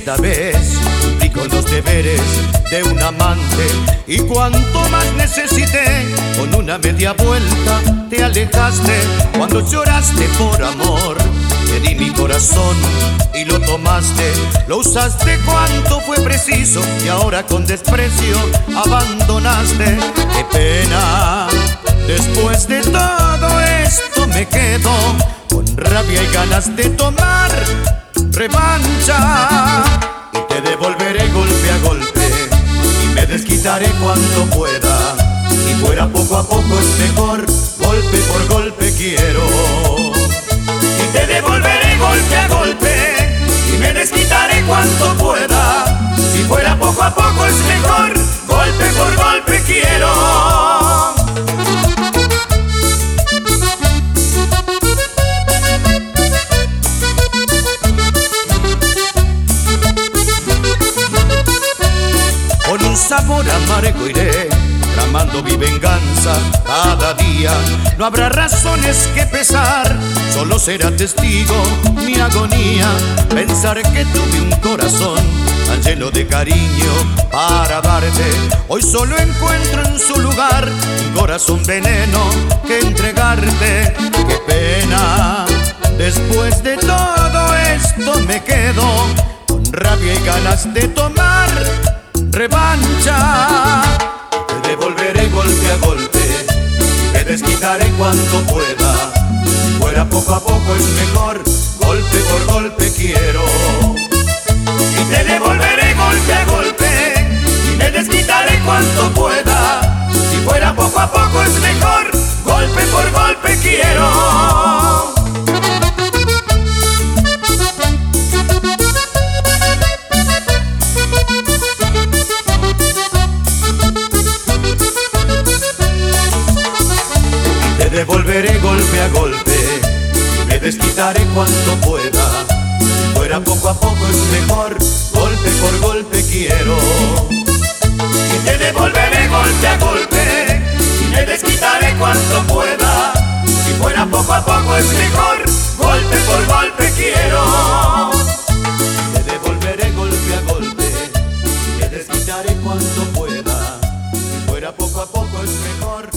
esta vez cumplí con los deberes de un amante, y cuanto más necesité, con una media vuelta te alejaste. Cuando lloraste por amor, te di mi corazón y lo tomaste. Lo usaste cuanto fue preciso y ahora con desprecio abandonaste. ¡Qué pena! Después de todo esto me quedo con rabia y ganas de tomar revancha, y te devolveré golpe a golpe y me desquitaré cuando pueda. Si fuera poco a poco es mejor, golpe por golpe quiero. Y te devolveré golpe a golpe y me desquitaré cuanto pueda. Si fuera poco a poco es mejor, golpe por golpe quiero. Con un sabor amargo iré tramando mi venganza cada día. No habrá razones que pesar, solo será testigo mi agonía. Pensar que tuve un corazón tan lleno de cariño para darte, hoy solo encuentro en su lugar un corazón veneno que entregarte. ¡Qué pena! Después de todo esto me quedo con rabia y ganas de tomar revancha. Te devolveré golpe a golpe y me desquitaré cuanto pueda. Si fuera poco a poco es mejor, golpe por golpe quiero. Y te devolveré golpe a golpe y me desquitaré cuanto pueda. Si fuera poco a poco es mejor, golpe por golpe quiero. Te devolveré golpe a golpe y me desquitaré cuanto pueda. Si fuera poco a poco es mejor, golpe por golpe quiero. Y te devolveré golpe a golpe y me desquitaré cuanto pueda. Si fuera poco a poco es mejor, golpe por golpe quiero. Te devolveré golpe a golpe y me desquitaré cuanto pueda. Si fuera poco a poco es mejor,